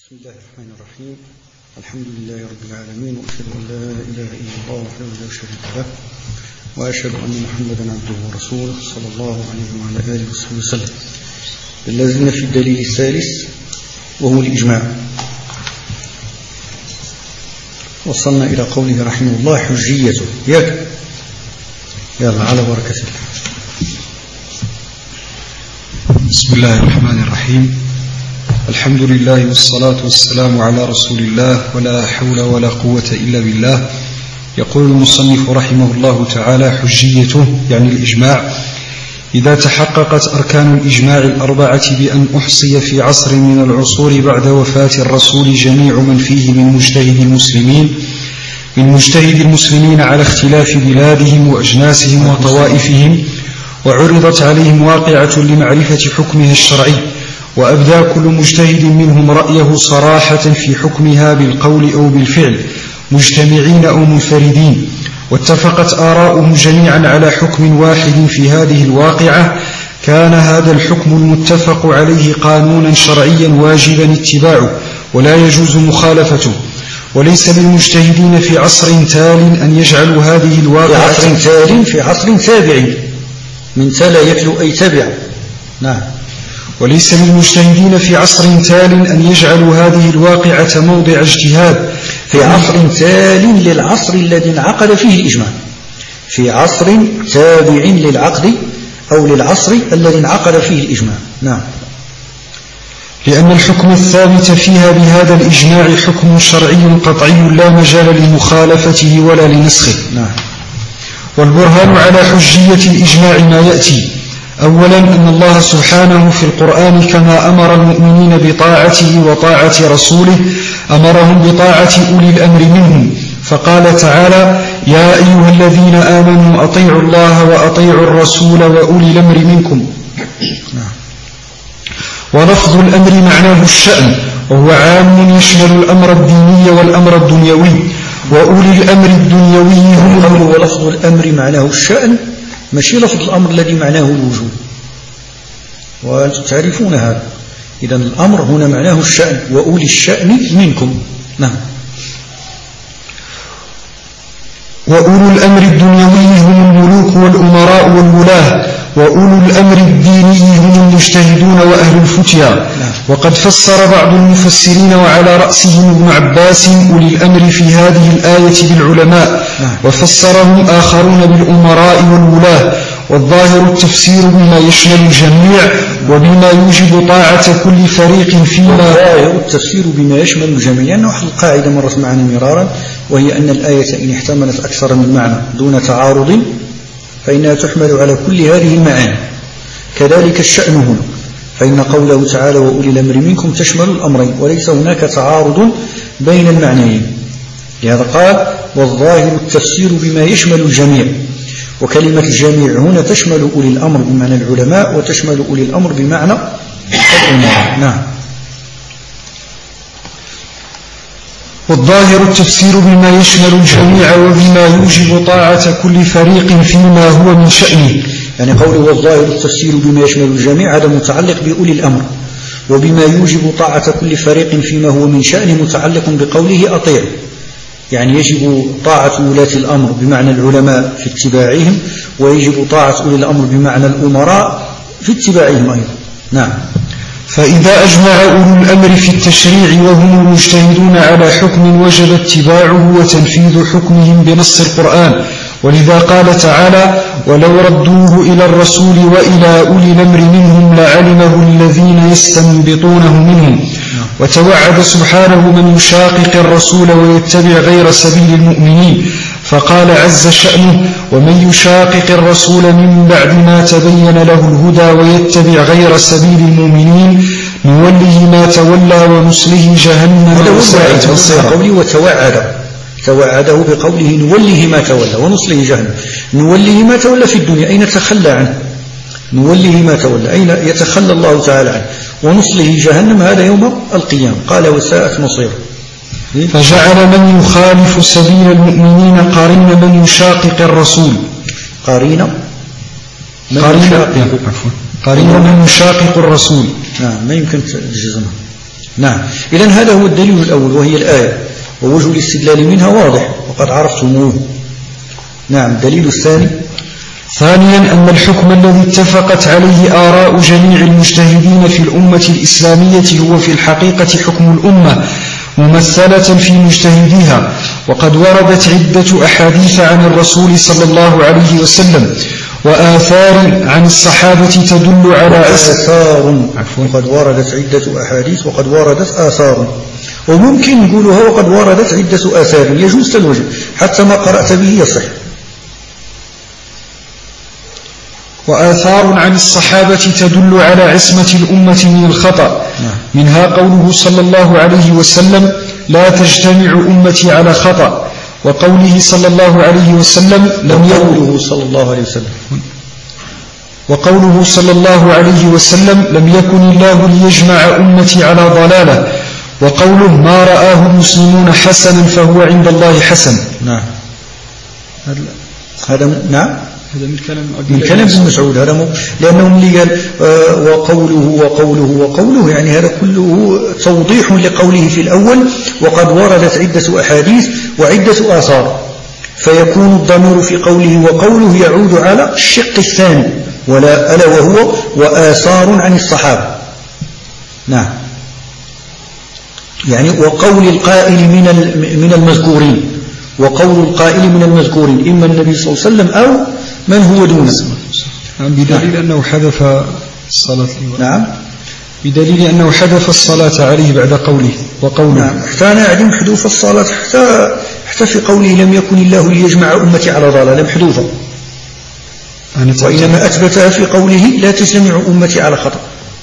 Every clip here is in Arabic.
بسم الله الرحمن الرحيم. الحمد لله رب العالمين، وأشهد أن لا إله إلا الله وحده لا شريك له، وأشهد أن محمدا عبده ورسوله صلى الله عليه وعلى آله وصحبه وسلم. لازلنا في الدليل الثالث وهو الإجماع. وصلنا إلى قوله رحمه الله حجيته. يلا على بركة الله. بسم الله الرحمن الرحيم. الحمد لله والصلاة والسلام على رسول الله، ولا حول ولا قوة إلا بالله. يقول المصنف رحمه الله تعالى حجيته يعني الإجماع: إذا تحققت أركان الإجماع الأربعة بأن أحصي في عصر من العصور بعد وفاة الرسول جميع من فيه من مجتهد المسلمين على اختلاف بلادهم وأجناسهم وطوائفهم، وعرضت عليهم واقعة لمعرفة حكمها الشرعي، وأبدى كل مجتهد منهم رأيه صراحة في حكمها بالقول أو بالفعل، مجتمعين أو منفردين، واتفقت آراؤهم جميعا على حكم واحد في هذه الواقعة، كان هذا الحكم المتفق عليه قانونا شرعيا واجبا اتباعه ولا يجوز مخالفته. وليس للمجتهدين في عصر تال أن يجعلوا هذه الواقعة في عصر تابع، من تلا يتلو أي تبع. نعم. وليس للمجتهدين في عصر تال أن يجعلوا هذه الواقعة موضع اجتهاد في عصر تال للعصر الذي انعقد فيه الإجماع، في عصر تابع للعقد أو للعصر الذي انعقد فيه الإجماع. نعم. لأن الحكم الثابت فيها بهذا الإجماع حكم شرعي قطعي لا مجال لمخالفته ولا لنسخه. نعم. والبرهان على حجية الإجماع ما يأتي: أولا أن الله سبحانه في القرآن كما أمر المؤمنين بطاعته وطاعة رسوله أمرهم بطاعة أولي الأمر منهم، فقال تعالى: يا أيها الذين آمنوا أطيعوا الله وأطيعوا الرسول وأولي الأمر منكم. ولفظ الأمر معناه الشأن، وهو عام يشمل الأمر الديني والأمر الدنيوي، وأولي الأمر الدنيوي هم ولفظ الأمر معناه الشأن، ماشي لفظ الأمر الذي معناه الوجوب، وأنتم تعرفون هذا. إذن الأمر هنا معناه الشأن، وأولي الشأن منكم. نعم. وأولو الأمر الدنيوي هم الملوك والأمراء والولاة، وأولو الأمر الديني هم المجتهدون وأهل الفتيا. وقد فسر بعض المفسرين وعلى رأسهم ابن عباس أولي الأمر في هذه الآية بالعلماء، وفسرهم آخرون بالأمراء والولاة. والظاهر التفسير بما يشمل الجميع وبما يوجب طاعة كل فريق فيما الظاهر التفسير بما يشمل الجميع، لأنه القاعدة مرت معنا مرارا، وهي أن الآية إن احتملت أكثر من معنى دون تعارض فإنها تحمل على كل هذه المعاني. كذلك الشأن هنا، فإن قوله تعالى وأولي الأمر منكم تشمل الأمرين، وليس هناك تعارض بين المعنيين. لهذا قال والظاهر التفسير بما يشمل الجميع، وكلمة الجميع هنا تشمل أولي الأمر بمعنى العلماء، وتشمل أولي الأمر بمعنى الأمراء. نعم. والظاهر التفسير بما يشمل الجميع وبما يوجب طاعة كل فريق فيما هو من شأنه. يعني قوله والظاهر التفسير بما يشمل الجميع هذا متعلق بأولي الأمر، وبما يوجب طاعة كل فريق فيما هو من شأنه متعلق بقوله أطيع، يعني يجب طاعة ولاة الأمر بمعنى العلماء في اتباعهم، ويجب طاعة أولي الأمر بمعنى الأمراء في اتباعهم أيضا. نعم. فإذا أجمع أولو الأمر في التشريع وهم المجتهدون على حكم وجب اتباعه وتنفيذ حكمهم بنص القرآن. ولذا قال تعالى: ولو ردوه إلى الرسول وإلى أولي الأمر منهم لعلمه الذين يستنبطونه منهم. وتوعد سبحانه من يشاقق الرسول ويتبع غير سبيل المؤمنين، فقال عز شأنه: ومن يشاقق الرسول من بعد ما تبين له الهدى ويتبع غير سبيل المؤمنين نوله ما تولى ونصله جهنم وساءت مصيرا. توعده بقوله نوله ما تولى ونصله جهنم. نوله ما تولى في الدنيا، أين تخلى عنه؟ نوله ما تولى أين يتخلى الله تعالى عنه؟ ونصله جهنم، هذا يوم القيامة. قال وساءت مصيرا. فجعل من يخالف سبيل المؤمنين قرين من يشاقق الرسول. قرين من يشاقق الرسول. نعم، ما يمكن تجزمها. نعم. إذن هذا هو الدليل الأول وهي الآية، ووجه الاستدلال منها واضح وقد عرفتموه. نعم. الدليل الثاني: ثانيا أن الحكم الذي اتفقت عليه آراء جميع المجتهدين في الأمة الإسلامية هو في الحقيقة حكم الأمة ممثلة في مجتهديها، وقد وردت عدة أحاديث عن الرسول صلى الله عليه وسلم وآثار عن الصحابة تدل على آثار. وقد وردت عدة أحاديث وقد وردت آثار، وممكن نقولها وقد وردت عدة آثار، يجوز تلوجه حتى ما قرأت به يصح. وآثار عن الصحابة تدل على عصمة الأمة من الخطأ، منها قوله صلى الله عليه وسلم: لا تجتمع أمتي على خطأ، وقوله صلى الله عليه وسلم: لم يكن الله ليجمع أمتي على ضلالة، وقوله: ما رآه المسلمون حسنا فهو عند الله حسن. نعم. هذا من كلام ابن مسعود، هذا لأنهم اللي قال وقوله يعني هذا كله توضيح لقوله في الأول وقد وردت عدة أحاديث وعدة آثار، فيكون الضمير في قوله وقوله يعود على الشق الثاني ألا وهو وآثار عن الصحابة. نعم. يعني وقول القائل من المذكورين، وقول القائل من المذكورين إما النبي صلى الله عليه وسلم أو من هو دونه. بدليل أنه حذف الصلاة. نعم. بدليل أنه حذف الصلاة عليه بعد قوله وقوله. نعم. حتى أنا أعدم حذوف الصلاة حتى في قوله لم يكن الله ليجمع أمتي على ضلالة لم حذوفة، وإنما أثبتها في قوله لا تجتمع أمتي على خطأ.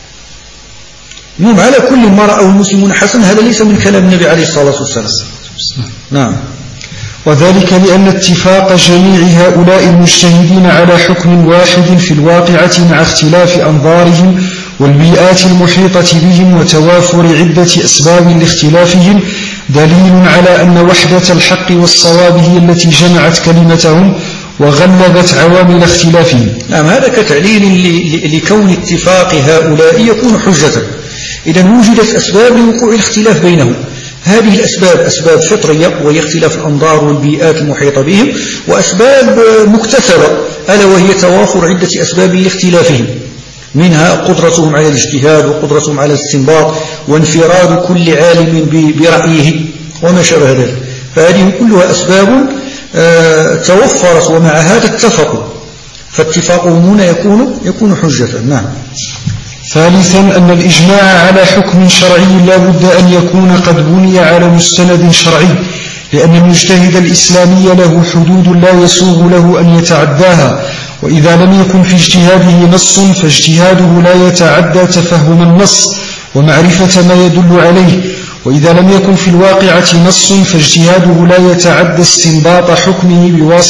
على كل ما رأوا المسلمون حسن، هذا ليس من كلام النبي عليه الصلاة والسلام. نعم. وذلك لأن اتفاق جميع هؤلاء المجتهدين على حكم واحد في الواقعة مع اختلاف أنظارهم والبيئات المحيطة بهم وتوافر عدة أسباب لاختلافهم دليل على أن وحدة الحق والصواب هي التي جمعت كلمتهم وغلبت عوامل اختلافهم. نعم. هذا كتعليل لكون اتفاق هؤلاء يكون حجة. إذا وجدت أسباب لوقوع الاختلاف بينهم، هذه الأسباب أسباب فطرية وهي اختلاف الأنظار والبيئات المحيطة بهم، وأسباب مكتسبة ألا وهي توافر عدة أسباب لاختلافهم، منها قدرتهم على الاجتهاد وقدرتهم على الاستنباط وانفراد كل عالم برأيه وما شابه ذلك، فهذه كلها أسباب توفرت ومع هذا اتفقوا، فاتفاقهم هنا يكون حجة. نعم. ثالثا أن الإجماع على حكم شرعي لا بد أن يكون قد بني على مستند شرعي، لأن المجتهد الإسلامي له حدود لا يسوغ له أن يتعداها، وإذا لم يكن في اجتهاده نص فاجتهاده لا يتعدى تفهم النص ومعرفة ما يدل عليه، وإذا لم يكن في الواقعة نص فاجتهاده لا يتعدى استنباط حكمه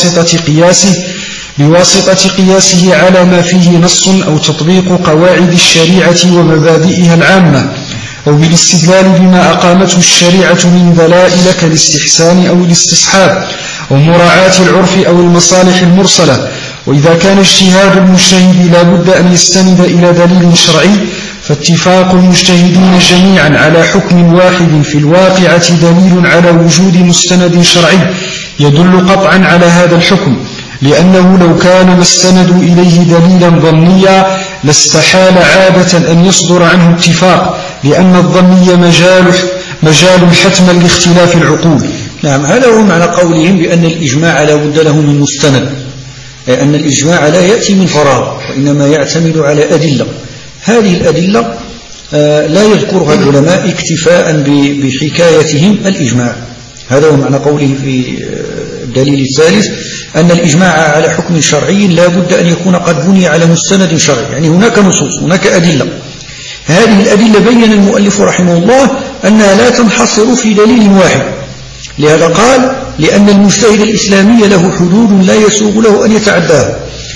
بواسطة قياسه على ما فيه نص أو تطبيق قواعد الشريعة ومبادئها العامة، أو بالاستدلال بما أقامته الشريعة من دلائل كالاستحسان أو الاستصحاب أو مراعاة العرف أو المصالح المرسلة. وإذا كان اجتهاد المجتهد لا بد أن يستند إلى دليل شرعي، فاتفاق المجتهدين جميعا على حكم واحد في الواقعة دليل على وجود مستند شرعي يدل قطعا على هذا الحكم، لأنه لو كان ما استندوا إليه دليلا ظنيا لاستحال عادة أن يصدر عنه اتفاق، لأن الظني مجال حتما لاختلاف العقول. نعم. هذا هو معنى قولهم بأن الإجماع لا بد له من مستند، أي أن الإجماع لا يأتي من فراغ وإنما يعتمد على أدلة، هذه الأدلة لا يذكرها العلماء اكتفاء بحكايتهم الإجماع. هذا هو معنى قوله في الدليل الثالث أن الإجماع على حكم شرعي لا بد أن يكون قد بني على مستند شرعي، يعني هناك نصوص هناك أدلة، هذه الأدلة بين المؤلف رحمه الله أنها لا تنحصر في دليل واحد، لهذا قال لأن المجتهد الإسلامي له حدود لا يسوغ له أن يتعداها،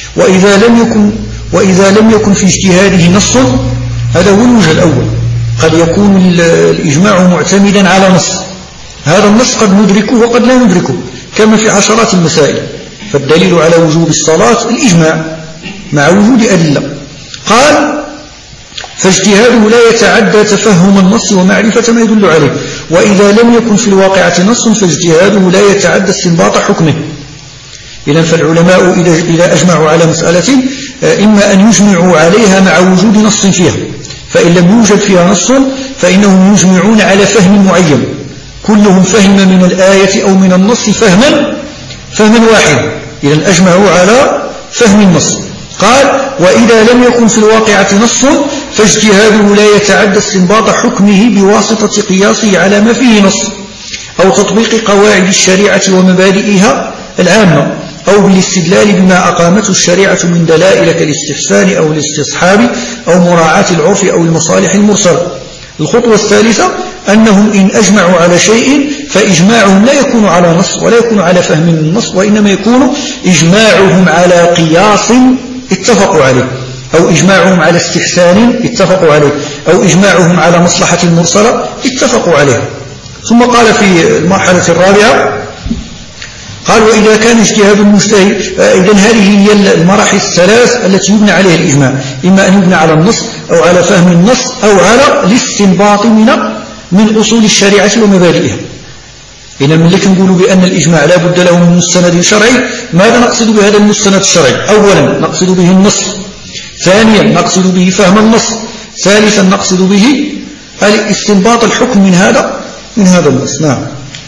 وإذا لم يكن في اجتهاده نص، هذا هو الوجه الأول، قد يكون الإجماع معتمدا على نص، هذا النص قد ندركه وقد لا ندركه كما في عشرات المسائل، فالدليل على وجوب الصلاة الإجماع مع وجود أدلة. قال فاجتهاده لا يتعدى تفهم النص ومعرفة ما يدل عليه. وإذا لم يكن في الواقعة نص فاجتهاده لا يتعدى استنباط حكمه. إذن فالعلماء إذا أجمعوا على مسألة إما أن يجمعوا عليها مع وجود نص فيها، فإن لم يوجد فيها نص فإنهم يجمعون على فهم معين، كلهم فهم من الآية أو من النص فهما واحدا، إذن أجمعوا على فهم النص. قال: وإذا لم يكن في الواقعة نص فاجتهاده لا يتعدى استنباط حكمه بواسطة قياسه على ما فيه نص، أو تطبيق قواعد الشريعة ومبادئها العامة، أو بالاستدلال بما أقامته الشريعة من دلائل كالاستحسان أو الاستصحاب أو مراعاة العرف أو المصالح المرسلة. الخطوة الثالثة أنهم إن أجمعوا على شيء فإجماعهم لا يكون على نص ولا يكون على فهم من النص، وإنما يكون إجماعهم على قياس اتفقوا عليه، أو إجماعهم على استحسان اتفقوا عليه، أو إجماعهم على مصلحة المرسلة اتفقوا عليه. ثم قال في المرحلة الرابعة قال: وإذا كان اجتهاد المجتهد، إذن هذه هي المراحل الثلاث التي يبنى عليها الإجماع، إما أن يبنى على النص أو على فهم النص أو على الاستنباط من أصول الشريعة ومبادئها. إذن من لك نقول بأن الإجماع لا بد له من مستند شرعي. ماذا نقصد بهذا المستند الشرعي؟ أولا نقصد به النص، ثانيا نقصد به فهم النص، ثالثا نقصد به الاستنباط الحكم من هذا النص. نعم.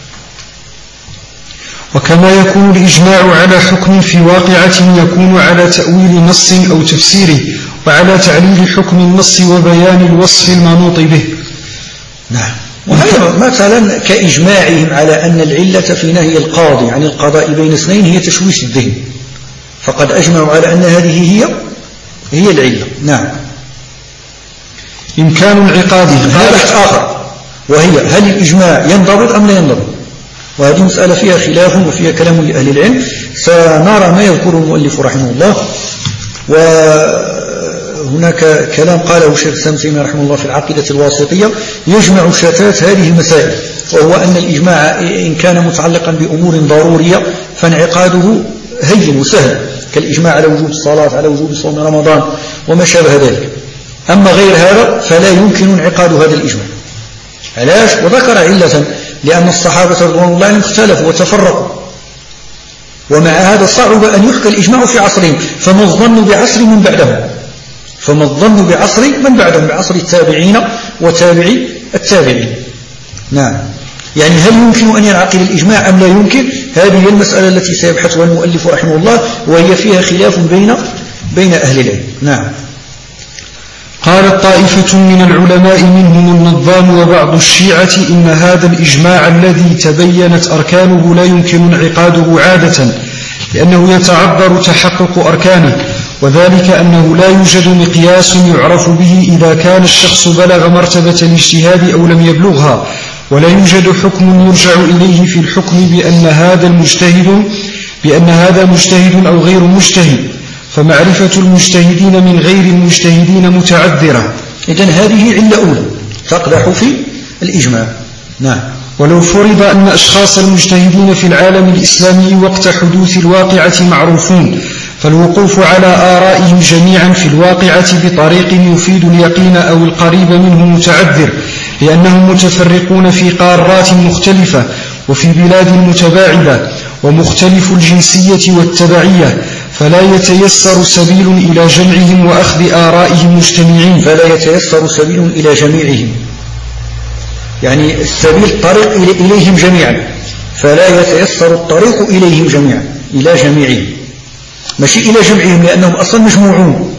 وكما يكون الإجماع على حكم في واقعة يكون على تأويل نص أو تفسيره، وعلى تعليل حكم النص وبيان الوصف المنوط به. نعم. مثلا كإجماعهم على أن العلة في نهي القاضي عن القضاء بين اثنين هي تشويش الذهن، فقد أجمعوا على أن هذه هي العلة. نعم. إمكان انعقاده هذا بحث آخر، وهي هل الإجماع ينضبط أم لا ينضبط؟ وهذه مسألة فيها خلاف وفيها كلام لأهل العلم، سنرى ما يذكر المؤلف رحمه الله. وهناك كلام قاله الشيخ الإسلام ابن تيمية رحمه الله في العقيدة الواسطية يجمع شتات هذه المسائل، وهو أن الإجماع إن كان متعلقا بأمور ضرورية فانعقاده هين وسهل، كالإجماع على وجوب الصلاة، على وجوب صوم رمضان وما شابه ذلك. أما غير هذا فلا يمكن انعقاد هذا الإجماع. علاش؟ وذكر علة: لأن الصحابة رضوان الله عنهم اختلفوا وتفرقوا، ومع هذا صعب أن يحكى الإجماع في عصرهم، فما الظن بعصر من بعدهم، بعصر التابعين وتابعي التابعين. نعم. يعني هل يمكن أن ينعقد الإجماع أم لا يمكن؟ هذه هي المسألة التي سيبحثها المؤلف رحمه الله، وهي فيها خلاف بين أهل العلم. نعم. قالت طائفة من العلماء منهم النظام وبعض الشيعة: إن هذا الإجماع الذي تبينت أركانه لا يمكن انعقاده عادة، لأنه يتعذر تحقق أركانه، وذلك أنه لا يوجد مقياس يعرف به إذا كان الشخص بلغ مرتبة الاجتهاد أو لم يبلغها، ولا يوجد حكم يرجع إليه في الحكم بأن هذا مجتهد أو غير مجتهد، فمعرفة المجتهدين من غير المجتهدين متعذرة. إذن هذه علة أولى تقدح في الإجماع. نعم. ولو فرض أن أشخاص المجتهدين في العالم الإسلامي وقت حدوث الواقعة معروفون، فالوقوف على آرائهم جميعا في الواقعة بطريق يفيد اليقين أو القريب منه متعذر، لأنهم متفرقون في قارات مختلفة وفي بلاد متباعدة ومختلف الجنسية والتبعية، فلا يتيسر سبيل إلى جمعهم وأخذ آرائهم مجتمعين. فلا يتيسر سبيل إلى جميعهم، يعني السبيل طريق إليهم جميعا، فلا يتيسر الطريق إليهم جميعا، إلى جميعهم، ماشي إلى جمعهم، لأنهم أصلا مجموعون.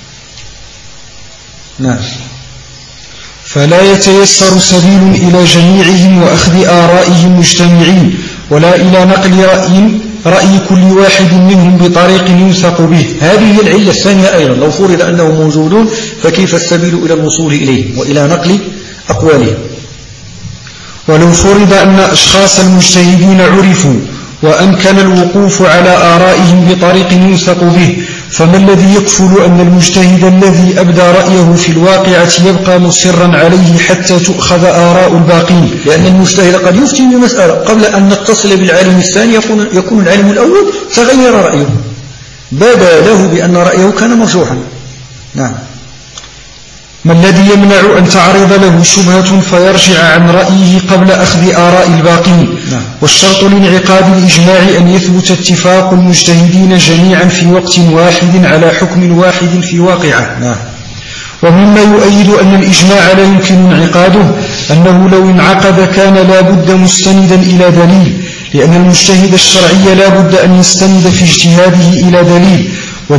نعم. فلا يتيسر سبيل إلى جميعهم وأخذ آرائهم مجتمعين، ولا إلى نقل رأي كل واحد منهم بطريق يوثق به. هذه العلة الثانية أيضا، لو فرض أنهم موجودون فكيف السبيل إلى الوصول إليهم وإلى نقل أقوالهم؟ ولو فرض أن أشخاص المجتهدين عرفوا وأمكن الوقوف على آرائهم بطريق يوثق به، فما الذي يكفل أن المجتهد الذي أبدى رأيه في الواقعة يبقى مصرا عليه حتى تؤخذ آراء الباقين؟ لأن المجتهد قد يفتي بمسألة قبل أن نتصل بالعالم الثاني يكون العالم الأول تغير رأيه، بدا له بأن رأيه كان مرجوحا. نعم. ما الذي يمنع أن تعرض له شبهة فيرجع عن رأيه قبل أخذ آراء الباقين؟ والشرط لانعقاد الإجماع أن يثبت اتفاق المجتهدين جميعا في وقت واحد على حكم واحد في واقعة. ومما يؤيد أن الإجماع لا يمكن انعقاده أنه لو انعقد كان لا بد مستندا إلى دليل، لأن المجتهد الشرعي لا بد أن يستند في اجتهاده إلى دليل،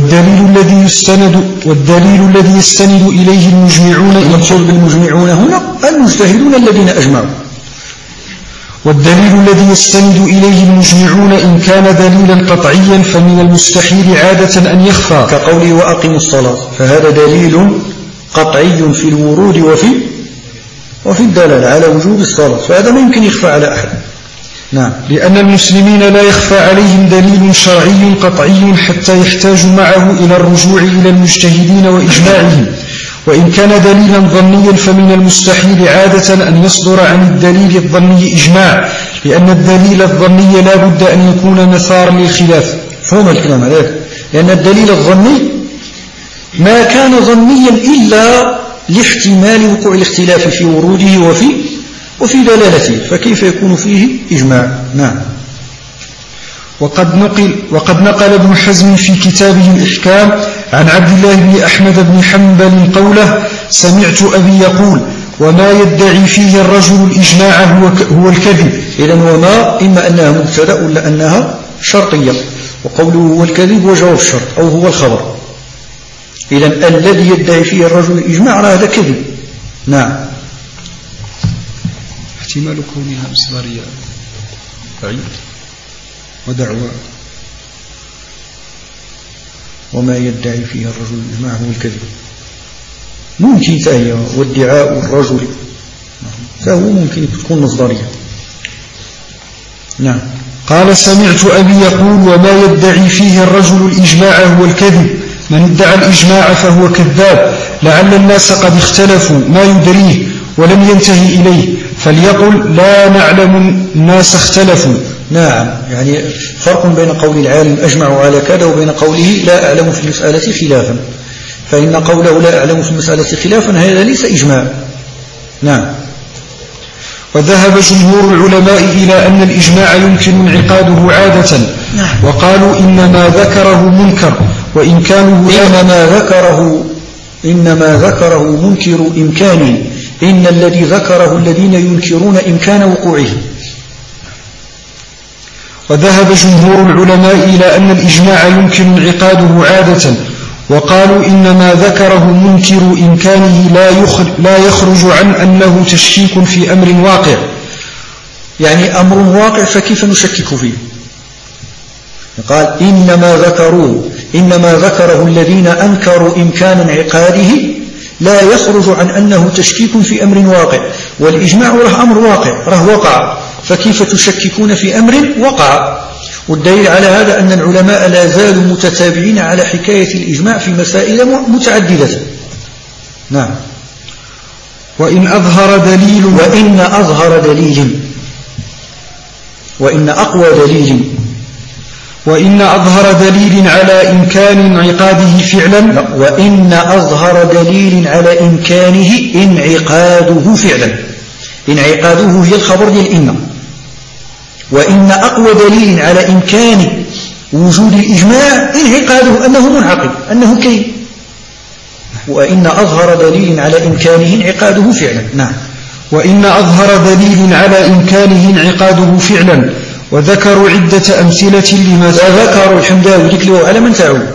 والدليل الذي يستند إليه المجمعون، المقصود بالمجمعون هنا المجتهدون الذين أجمعوا، والدليل الذي يستند إليه المجمعون إن كان دليلا قطعيا فمن المستحيل عادة أن يخفى، كقوله وأقيموا الصلاة، فهذا دليل قطعي في الورود وفي الدلالة على وجوب الصلاة، فهذا ما يمكن يخفى على أحد. نعم. لأن المسلمين لا يخفى عليهم دليل شرعي قطعي حتى يحتاجوا معه إلى الرجوع إلى المجتهدين وإجماعهم، وإن كان دليلا ظنيا فمن المستحيل عادة أن يصدر عن الدليل الظني إجماع، لأن الدليل الظني لا بد أن يكون مثارا للخلاف. فهم الكلام عليك، لأن الدليل الظني ما كان ظنيا إلا لاحتمال وقوع الاختلاف في وروده وفي دلالته، فكيف يكون فيه إجماع؟ نعم. وقد نقل ابن حزم في كتابه الإحكام عن عبد الله بن أحمد بن حنبل قوله: سمعت أبي يقول: وما يدعي فيه الرجل الإجماع هو الكذب. إذن وما إما أنها مبتدأ ولا أنها شرطية، وقوله هو الكذب هو جواب الشرط أو هو الخبر. إذن الذي يدعي فيه الرجل الإجماع هذا كذب. نعم. احتمال كونها مصدرية بعيد ودعوة. وما يدعي فيه الرجل الإجماع هو الكذب ممكن تهي، وادعاء الرجل فهو ممكن تكون مصدرية. نعم. قال: سمعت أبي يقول: وما يدعي فيه الرجل الإجماع هو الكذب. من ادعى الإجماع فهو كذاب، لعل الناس قد اختلفوا ما يدريه ولم ينتهي إليه، فليقل لا نعلم الناس اختلفوا. نعم، يعني فرق بين قول العالم أجمعوا على كذا وبين قوله لا أعلم في المسألة خلافا، فإن قوله لا أعلم في المسألة خلافا هذا ليس إجماع. نعم. وذهب جمهور العلماء إلى أن الإجماع يمكن انعقاده عادة. نعم. وقالوا إنما ذكره منكر وإمكانه إنما ذكره منكر إمكانه، إن الذي ذكره الذين ينكرون إمكان وقوعه. وذهب جمهور العلماء إلى أن الإجماع يمكن انعقاده عادة، وقالوا إنما ذكره منكر إمكانه لا يخرج عن أنه تشكيك في أمر واقع. يعني أمر واقع فكيف نشكك فيه؟ قال إنما ذكره الذين أنكروا إمكان انعقاده لا يخرج عن أنه تشكيك في أمر واقع، والإجماع له أمر واقع، له وقع، فكيف تشككون في أمر وقع؟ والدليل على هذا أن العلماء لا زالوا متتابعين على حكاية الإجماع في مسائل متعددة. نعم. وإن أظهر دليل وإن أقوى دليل وإن أظهر دليل على إمكان انعقاده فعلا وإن أظهر دليل على إمكانه انعقاده فعلا. انعقاده هي الخبر ديال إن. وإن أقوى دليل على إمكان وجود الإجماع انعقاده أنه منعقد، أنه كين. وإن أظهر دليل على إمكانه انعقاده فعلا. نعم. وإن أظهر دليل على إمكانه انعقاده فعلا. وذكروا عدة أمثلة لما ذكروا الحمداوي ذكروا على من تعود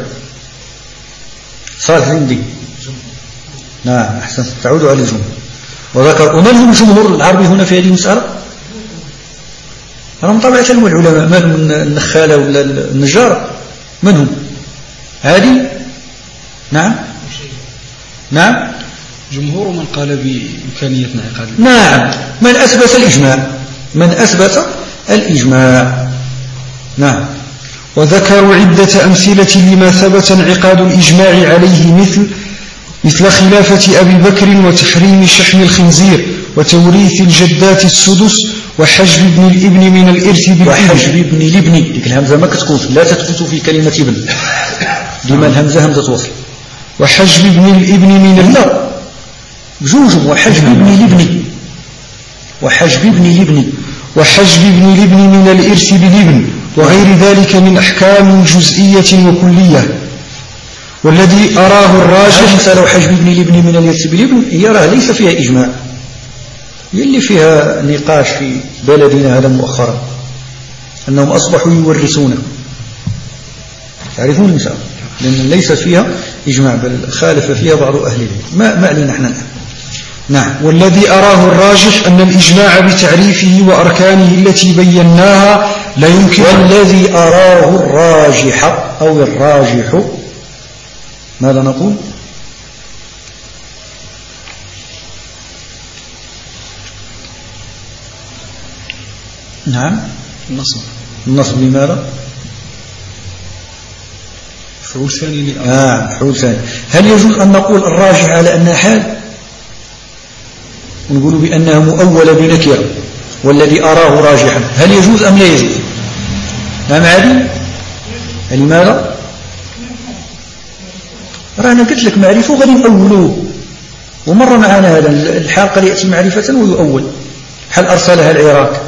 صالح الهندي. نعم أحسن، تعود على الجمهور. وذكر ومن هم جمهور العربي هنا في هذه المسألة؟ أنا مطبعة العلماء، من هم النخالة ولا النجار؟ من هم؟ هادي؟ نعم نعم. جمهور من قال بإمكانية انعقاد. نعم، من أثبت الإجماع. نعم. وذكروا عدة أمثلة لما ثبت انعقاد الإجماع عليه مثل خلافة أبي بكر وتحريم شحم الخنزير وتوريث الجدات السدس وحجب ابن الابن من الإرث بالابن. وحجب ابن الابن، ديك الهمزة ما كتكون، لا تثبت في كلمة ابن، ديما الهمزة همزة وصل. وحجب ابن الابن من بجوجم وحجب ابن لابن وحجب ابن لابن من الإرث بالابن وغير ذلك من أحكام جزئية وكلية. والذي أراه الراجح مسألة حجب ابن لابن من الإرث بالابن يراه ليس فيها إجماع، يلي فيها نقاش في بلدنا هذا مؤخرا أنهم أصبحوا يورثون. تعرفون المسألة لأن ليس فيها إجماع بل خالف فيها بعض أهل العلم. ما علينا نحن الآن. نعم. والذي أراه الراجح أن الإجماع بتعريفه وأركانه التي بيناها لا يمكن. والذي أراه الراجح أو الراجح ماذا نقول؟ نعم النصب لماذا؟ مفعول ثاني مفعول ثاني. هل يجوز أن نقول الراجح على أنها حال ونقول بأنها مؤولة بنكرة والذي أراه راجحا، هل يجوز أم لا يجوز؟ نعم عادي. لماذا؟ رانا قلت لك معرفة غادي نأولوه، ومر معنا هذا الحال قد يأتي معرفة ويؤول، هل أرسلها العراق؟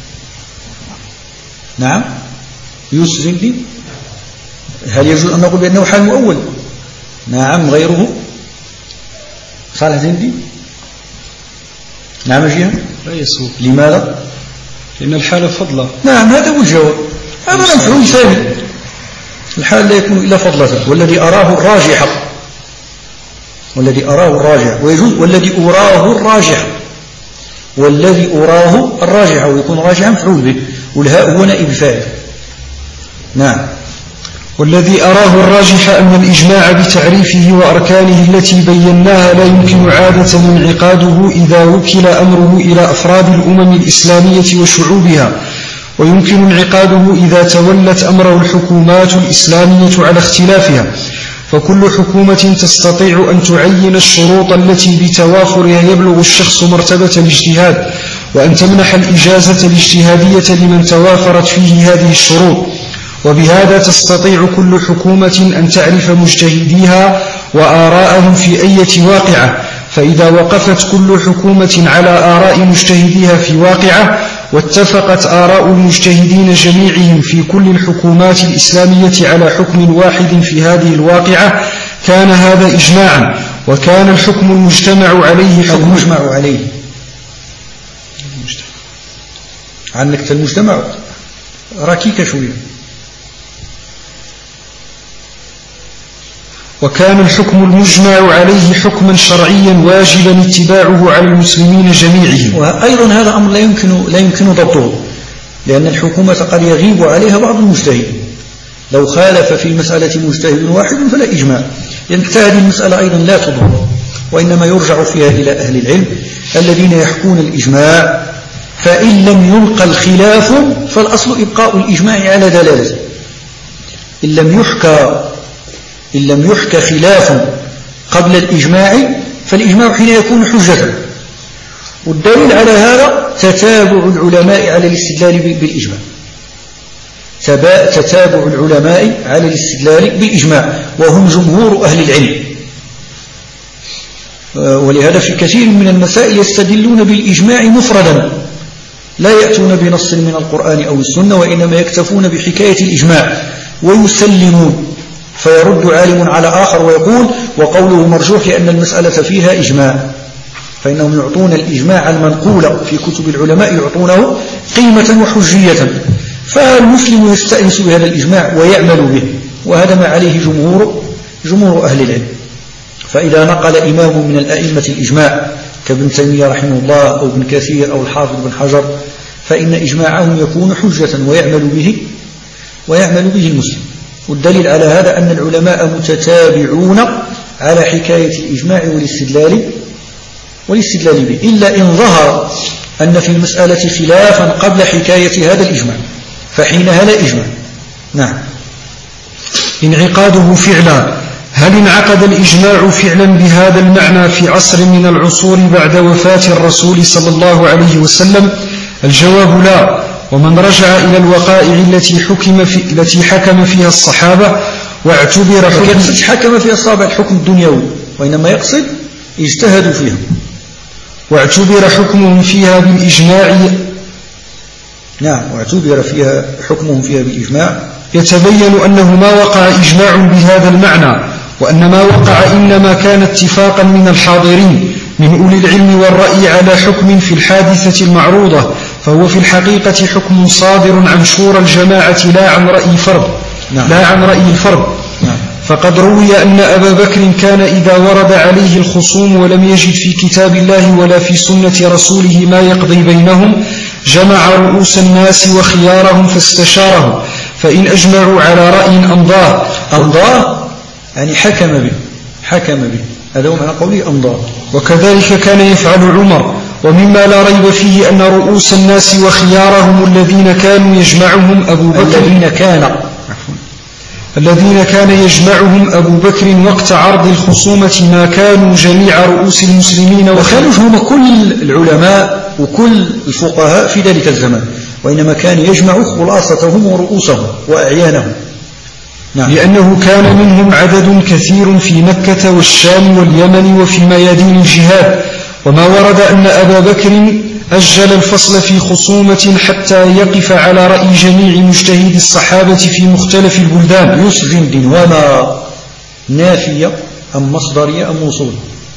نعم يوسف زندي، هل يجوز أن نقول بأنه حال مؤول؟ نعم. غيره صالح زندي؟ نعم جهة لا يسوق. لماذا؟ لأن الحالة فضلة. نعم هذا هو الجواب. هذا مفعول ثاني، الحال لا يكون إلا فضلة. والذي أراه الراجح ويجوز والذي أراه الراجح ويكون راجحا مفعول به، والهاء هو نائب فاعل. نعم. والذي أراه الراجح أن الإجماع بتعريفه وأركانه التي بيناها لا يمكن عادة انعقاده إذا وكل أمره إلى أفراد الأمم الإسلامية وشعوبها، ويمكن انعقاده إذا تولت أمره الحكومات الإسلامية على اختلافها، فكل حكومة تستطيع أن تعين الشروط التي بتوافرها يبلغ الشخص مرتبة الاجتهاد، وأن تمنح الإجازة الاجتهادية لمن توافرت فيه هذه الشروط. وبهذا تستطيع كل حكومة أن تعرف مجتهديها وآراءهم في أي واقعة، فإذا وقفت كل حكومة على آراء مجتهديها في واقعة واتفقت آراء المجتهدين جميعهم في كل الحكومات الإسلامية على حكم واحد في هذه الواقعة كان هذا إجماعا، وكان الحكم المجتمع عليه حكم المجمع عليه. عنك المجتمع ركيك شوية. وكان الحكم المجمع عليه حكما شرعيا واجبا اتباعه على المسلمين جميعهم. وأيضا هذا أمر لا يمكن ضبطه، لأن الحكومة قد يغيب عليها بعض المجتهدين، لو خالف في مسألة مجتهد واحد فلا إجماع، لأن هذه المسألة أيضا لا تضبط، وإنما يرجع فيها إلى أهل العلم الذين يحكون الإجماع، فإن لم يلقى الخلاف فالأصل إبقاء الإجماع على دلالته. إن لم يحكى خلاف قبل الإجماع فالإجماع حين يكون حجة. والدليل على هذا تتابع العلماء على الاستدلال بالإجماع، تتابع العلماء على الاستدلال بالإجماع، وهم جمهور أهل العلم. ولهذا في كثير من المسائل يستدلون بالإجماع مفردا، لا يأتون بنص من القرآن أو السنة، وإنما يكتفون بحكاية الإجماع ويسلمون، فيرد عالم على آخر ويقول وقوله مرجوح لأن المسألة فيها إجماع، فإنهم يعطون الإجماع المنقول في كتب العلماء يعطونه قيمة وحجية، فالمسلم يستأنس بهذا الإجماع ويعمل به، وهذا ما عليه جمهور أهل العلم. فإذا نقل إمام من الأئمة الإجماع كابن تيمية رحمه الله أو ابن كثير أو الحافظ بن حجر، فإن إجماعهم يكون حجة ويعمل به المسلم. والدليل على هذا أن العلماء متتابعون على حكاية الإجماع والاستدلال به، إلا إن ظهر أن في المسألة خلافا قبل حكاية هذا الإجماع، فحينها لا إجماع. نعم. انعقاده فعلا. هل انعقد الإجماع فعلا بهذا المعنى في عصر من العصور بعد وفاة الرسول صلى الله عليه وسلم؟ الجواب لا. ومن رجع إلى الوقائع التي حكم فيها الصحابة واعتبر حكم فيها الصحابة الحكم الدنيوي، وإنما يقصد اجتهدوا فيها. واعتبر حكمهم فيها بالإجماع. نعم، واعتبر فيها حكمهم فيها بالإجماع. يتبين أنه ما وقع إجماع بهذا المعنى، وأن ما وقع إنما كان اتفاقا من الحاضرين من أولي العلم والرأي على حكم في الحادثة المعروضة، فهو في الحقيقة حكم صادر عن شورى الجماعة لا عن رأي فرد. نعم. لا عن رأي الفرد. نعم. فقد روي أن أبا بكر كان إذا ورد عليه الخصوم ولم يجد في كتاب الله ولا في سنة رسوله ما يقضي بينهم جمع رؤوس الناس وخيارهم فاستشارهم، فإن أجمعوا على رأي أمضاه يعني حكم به هذا هو معنى قوله أمضاه. وكذلك كان يفعل عمر. ومما لا ريب فيه أن رؤوس الناس وخيارهم الذين كانوا يجمعهم أبو بكر الذين كان يجمعهم أبو بكر وقت عرض الخصومة ما كانوا جميع رؤوس المسلمين وكانوا هم كل العلماء وكل الفقهاء في ذلك الزمان، وإنما كان يجمع خلاصتهم ورؤوسهم وأعيانهم. نعم. لأنه كان منهم عدد كثير في مكة والشام واليمن وفي ميادين الجهاد. وما ورد أن أبا بكر أجل الفصل في خصومة حتى يقف على رأي جميع مجتهد الصحابة في مختلف البلدان. يسجن وما نافية أم مصدرية أم موصول؟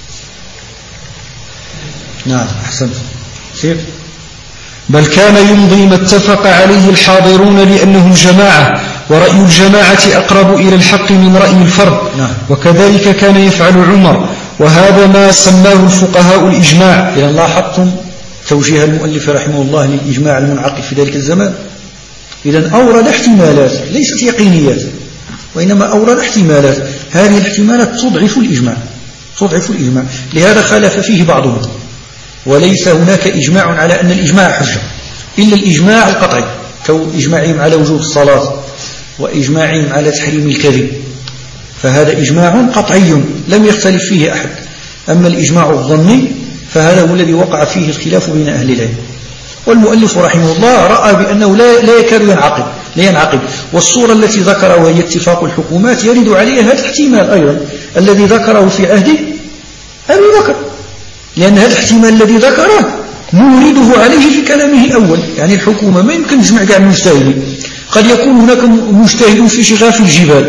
نعم أحسنت. سير. بل كان يمضي ما اتفق عليه الحاضرون لأنهم جماعة، ورأي الجماعة أقرب إلى الحق من رأي الفرد. نعم. وكذلك كان يفعل عمر، وهذا ما سماه الفقهاء الإجماع. إذا لاحظتم توجيه المؤلف رحمه الله للإجماع المنعقد في ذلك الزمان. إذا أورد احتمالات ليست يقينيات، وإنما أورد احتمالات، هذه الاحتمالات تضعف الإجماع. لهذا خالف فيه بعضهم، وليس هناك إجماع على أن الإجماع حجة إلا الإجماع القطعي، كإجماعهم على وجوب الصلاة وإجماعهم على تحريم الكذب، فهذا إجماع قطعي لم يختلف فيه أحد. أما الإجماع الظني فهذا هو الذي وقع فيه الخلاف بين أهل العلم. والمؤلف رحمه الله رأى بأنه لا يكاد ينعقد. والصورة التي ذكرها وهي اتفاق الحكومات يرد عليها هذا الاحتمال أيضا الذي ذكره في عهد أبي بكر، لأن هذا الاحتمال الذي ذكره نورده عليه في كلامه الأول. يعني الحكومة ما يمكن تجمع كاع المجتهدين، قد يكون هناك مجتهد في شغاف الجبال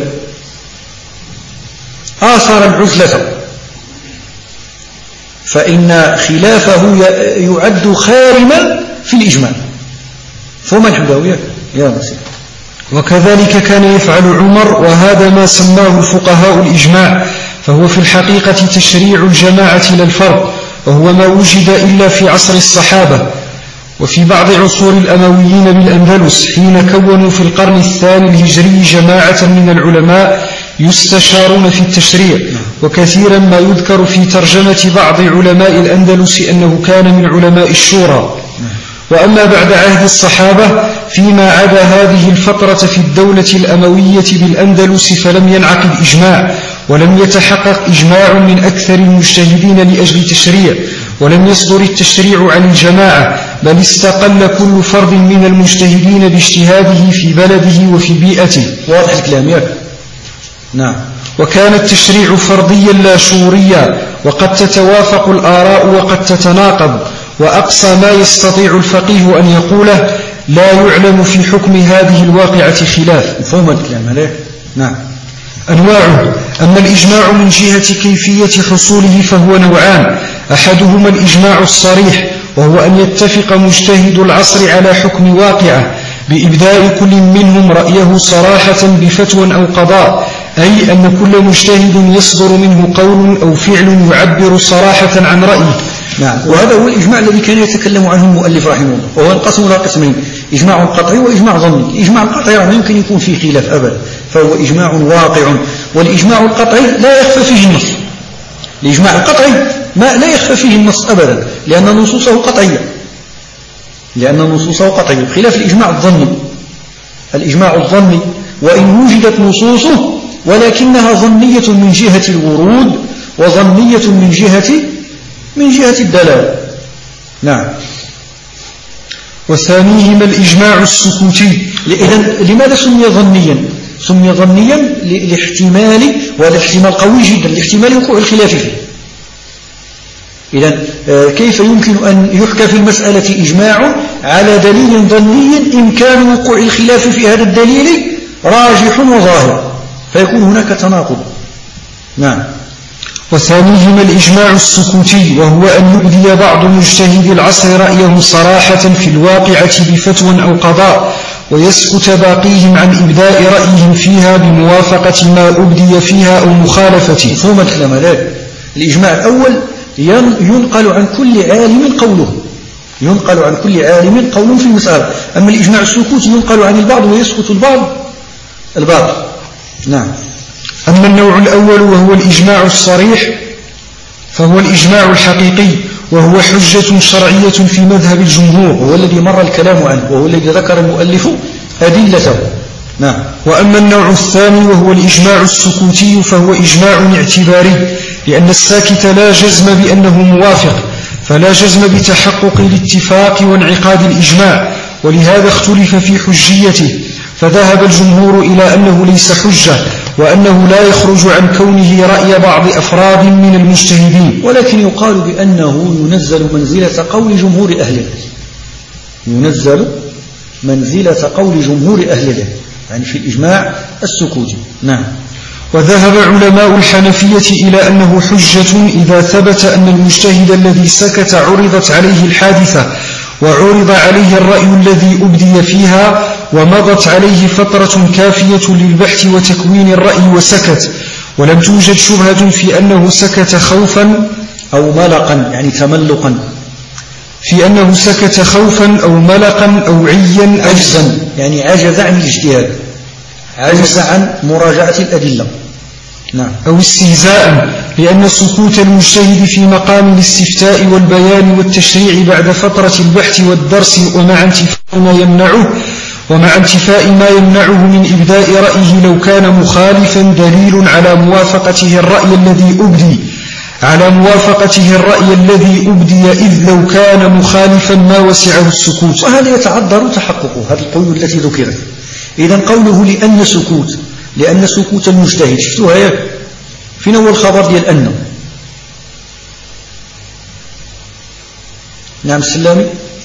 آثار العزلة، فإن خلافه يعد خارما في الإجماع. فما الحداوية يا مسيح. وكذلك كان يفعل عمر، وهذا ما سماه الفقهاء الإجماع، فهو في الحقيقة تشريع الجماعة للفرد، وهو ما وجد إلا في عصر الصحابة. وفي بعض عصور الأمويين بالأندلس حين كونوا في القرن الثاني الهجري جماعة من العلماء يستشارون في التشريع. وكثيرا ما يذكر في ترجمة بعض علماء الأندلس أنه كان من علماء الشورى. وأما بعد عهد الصحابة فيما عدا هذه الفترة في الدولة الأموية بالأندلس فلم ينعقد إجماع، ولم يتحقق إجماع من أكثر المجتهدين لأجل تشريع، ولم يصدر التشريع عن الجماعة، بل استقل كل فرد من المجتهدين باجتهاده في بلده وفي بيئته. واضح الكلام ياك؟ نعم. وكان التشريع فرديا لا شوريا، وقد تتوافق الآراء وقد تتناقض، وأقصى ما يستطيع الفقيه أن يقوله لا يعلم في حكم هذه الواقعة خلاف. مفهوم الكلام عليه؟ نعم. أنواعه. أما الإجماع من جهة كيفية حصوله فهو نوعان: أحدهما الإجماع الصريح، وهو أن يتفق مجتهد العصر على حكم واقعة بإبداء كل منهم رأيه صراحة بفتوى أو قضاء، أي أن كل مجتهد يصدر منه قول أو فعل يعبر صراحة عن رأيه. نعم. وهذا هو الإجماع الذي كان يتكلم عنه المؤلف رحمه الله، وهو ينقسم إلى قسمين: إجماع قطعي وإجماع ظني. الإجماع القطعي لا يمكن يكون فيه خلاف أبدا، فهو إجماع واقع. والإجماع القطعي لا يخفى فيه النص. الإجماع القطعي لا يخفى فيه النص أبدا، لأن نصوصه قطعية، خلاف الإجماع الظني. الإجماع الظني وإن وجدت نصوصه ولكنها ظنية من جهة الورود وظنية من جهة الدلالة. نعم. وثانيهما الإجماع السكوتي. لماذا سمي ظنيا؟ سمي ظنيا لاحتمال، وهذا الاحتمال قوي جدا، لاحتمال وقوع الخلاف فيه. إذن كيف يمكن أن يحكى في المسألة إجماع على دليل ظني إمكان وقوع الخلاف في هذا الدليل راجح وظاهر، فيكون هناك تناقض. نعم. وثانيهما الإجماع السكوتي، وهو أن يؤدي بعض مجتهدي العصر رأيه صراحة في الواقعة بفتوى أو قضاء، ويسكت باقيهم عن إبداء رأيهم فيها بموافقة ما أبدي فيها أو مخالفته. مفهوم الكلام هذا؟ الإجماع الأول ينقل عن كل عالم قوله، ينقل عن كل عالم قول في المسألة. أما الإجماع السكوتي ينقل عن البعض ويسكت البعض. نعم. أما النوع الأول وهو الإجماع الصريح فهو الإجماع الحقيقي، وهو حجة شرعية في مذهب الجمهور، وهو الذي مر الكلام عنه، وهو الذي ذكر المؤلف أدلته. نعم. وأما النوع الثاني وهو الإجماع السكوتي فهو إجماع اعتباري، لأن الساكت لا جزم بأنه موافق، فلا جزم بتحقق الاتفاق وانعقاد الإجماع، ولهذا اختلف في حجيته، فذهب الجمهور إلى أنه ليس حجة، وأنه لا يخرج عن كونه رأي بعض أفراد من المجتهدين. ولكن يقال بأنه ينزل منزلة قول جمهور أهل العلم، ينزل منزلة قول جمهور أهل العلم، يعني في الإجماع السكوتي. نعم. وذهب علماء الحنفية إلى أنه حجة إذا ثبت أن المجتهد الذي سكت عرضت عليه الحادثة، وعرض عليه الرأي الذي أبدي فيها، ومضت عليه فترة كافية للبحث وتكوين الرأي وسكت، ولم توجد شبهة في أنه سكت خوفا أو ملقا، يعني تملقا، في أنه سكت خوفا أو ملقا أو عيا عجزا، يعني عجز عن الاجتهاد، عجز عن مراجعة الأدلة. نعم. أو استهزاء، لأن سكوت المجتهد في مقام الاستفتاء والبيان والتشريع بعد فترة البحث والدرس ومع انتفاء ما يمنعه من إبداء رأيه لو كان مخالفا دليل على موافقته الرأي الذي أبدي إذ لو كان مخالفا ما وسعه السكوت. وهذا يتعذر تحققه، هذه القيود التي ذكرت. إذن قوله لأن سكوت المجتهد، شفتوها فين هو الخبر ديال أنه؟ نعم. السلامي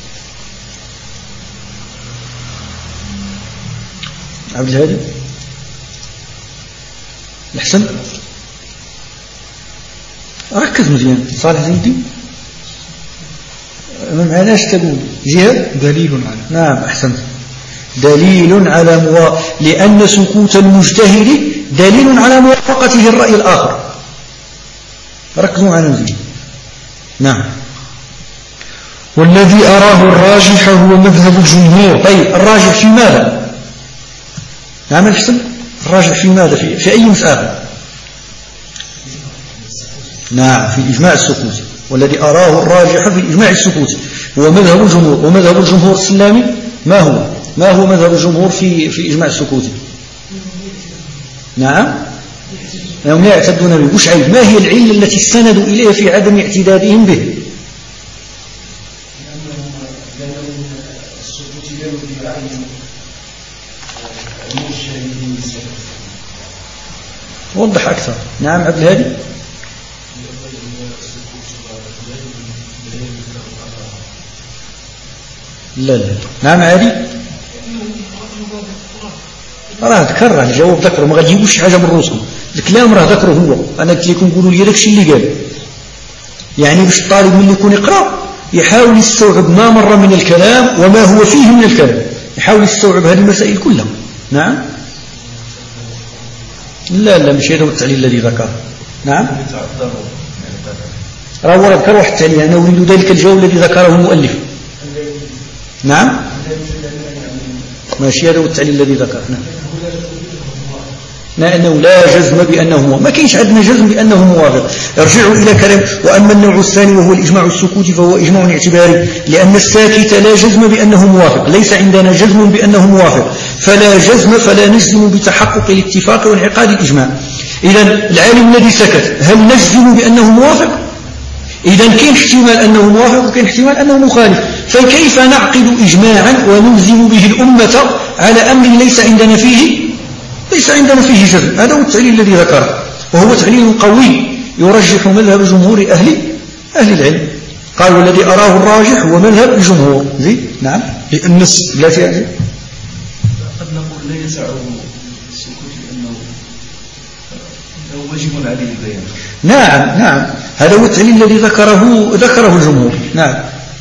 عبد الهادي الحسن، ركز مزيان. صالح زيدي ما معناش تقول جهاد دليل على. نعم أحسنت. دليل على لأن سكوت المجتهد دليل على موافقته الرأي الآخر. ركزوا معنا مزيان. نعم. والذي أراه الراجح هو مذهب الجمهور. طيب الراجح في ماذا؟ نعم الحسن، الراجح في ماذا؟ في أي مسألة؟ نعم في الإجماع السكوتي، والذي أراه الراجح في الإجماع السكوتي هو مذهب الجمهور. ومذهب الجمهور السلامي ما هو مذهب الجمهور في الإجماع السكوتي؟ نعم هم لا يعتدون به. وش عيب؟ ما هي العلة التي استندوا إليها في عدم اعتدادهم به؟ وضح أكثر. نعم عبد الهادي. لا نعم عادي. راه ذكر الجواب ذكره، ما غاديوش حاجه من روسهم، الكلام راه ذكره هو. انا قلت لكم قولوا لي داكشي اللي قال، يعني باش الطالب ملي يكون يقرا يحاول يستوعب ما مر من الكلام وما هو فيه من الكلام، يحاول يستوعب هذه المسائل كلها. نعم. لا مش هذا التعليل الذي ذكره. نعم راه هو ذكر واحد التعليل، انا اريد ذلك الجواب الذي ذكره المؤلف. نعم ماشي هذا هو التعليل الذي ذكره. أنه لا جزم بأنه ما كاينش عندنا جزم بأنه موافق. ارجعوا إلى كلام. وأما النوع الثاني وهو الإجماع السكوتي فهو إجماع اعتباري، لأن الساكت لا جزم بأنه موافق، ليس عندنا جزم بأنه موافق، فلا نجزم بتحقق الاتفاق وانعقاد الإجماع. إذن العالم الذي سكت هل نجزم بأنه موافق؟ إذن كاين احتمال أنه موافق وكاين احتمال أنه مخالف، فكيف نعقد إجماعا ونلزم به الأمة على أمر ليس عندنا فيه جزم؟ هذا هو التعليل الذي ذكره، وهو تعليل قوي يرجح مذهب جمهور أهل أهل العلم. قال والذي أراه الراجح هو مذهب الجمهور. نعم، لأن لا تأتي قد نقول لا يسع السكوت لأنه واجب عليه البيان. نعم، هذا هو التعليل الذي ذكره الجمهور. نعم،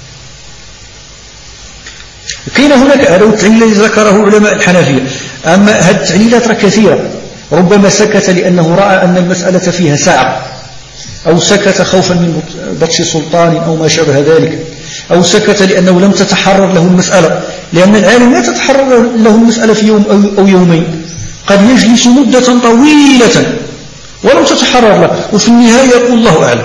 كاين هناك هذا هو التعليل الذي ذكره علماء الحنفية. أما هذه التعليلات كثيرة، ربما سكت لأنه رأى أن المسألة فيها سعة، أو سكت خوفا من بطش سلطان أو ما شابه ذلك، أو سكت لأنه لم تتحرر له المسألة، لأن العالم لا تتحرر له المسألة في يوم أو يومين، قد يجلس مدة طويلة ولم تتحرر له، وفي النهاية يقول الله أعلم.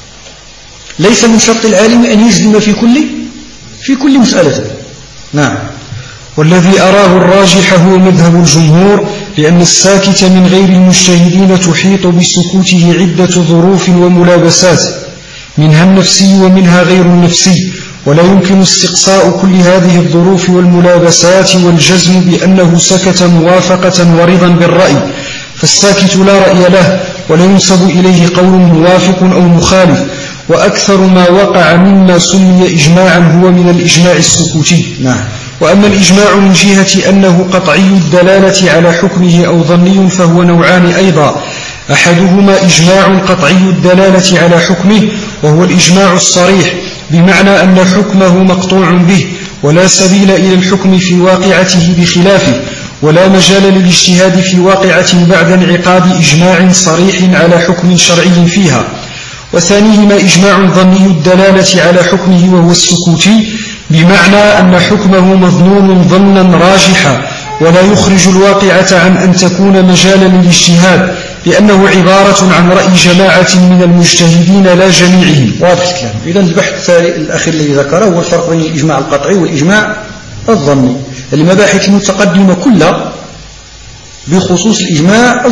ليس من شرط العالم أن يجزم في كل مسألة. نعم. والذي أراه الراجح هو مذهب الجمهور، لأن الساكت من غير المجتهدين تحيط بسكوته عدة ظروف وملابسات، منها النفسي ومنها غير النفسي، ولا يمكن استقصاء كل هذه الظروف والملابسات والجزم بأنه سكت موافقة ورضا بالرأي، فالساكت لا رأي له، ولا ينسب إليه قول موافق أو مخالف. وأكثر ما وقع مما سمي إجماعا هو من الإجماع السكوتي. نعم. وأما الإجماع من جهة أنه قطعي الدلالة على حكمه أو ظني فهو نوعان أيضا، أحدهما إجماع قطعي الدلالة على حكمه، وهو الإجماع الصريح، بمعنى أن حكمه مقطوع به، ولا سبيل إلى الحكم في واقعته بخلافه، ولا مجال للاجتهاد في واقعة بعد انعقاد إجماع صريح على حكم شرعي فيها. وثانيهما إجماع ظني الدلالة على حكمه وهو السكوتي، بمعنى أن حكمه مظنون ظنا راجحا، ولا يخرج الواقعة عن أن تكون مجالا للاجتهاد، لأنه عبارة عن رأي جماعة من المجتهدين لا جميعهم. واضح الكلام. إذا البحث الأخير الذي ذكره هو الفرق بين الإجماع القطعي والإجماع الظني. المباحث المتقدمة كلها بخصوص الإجماع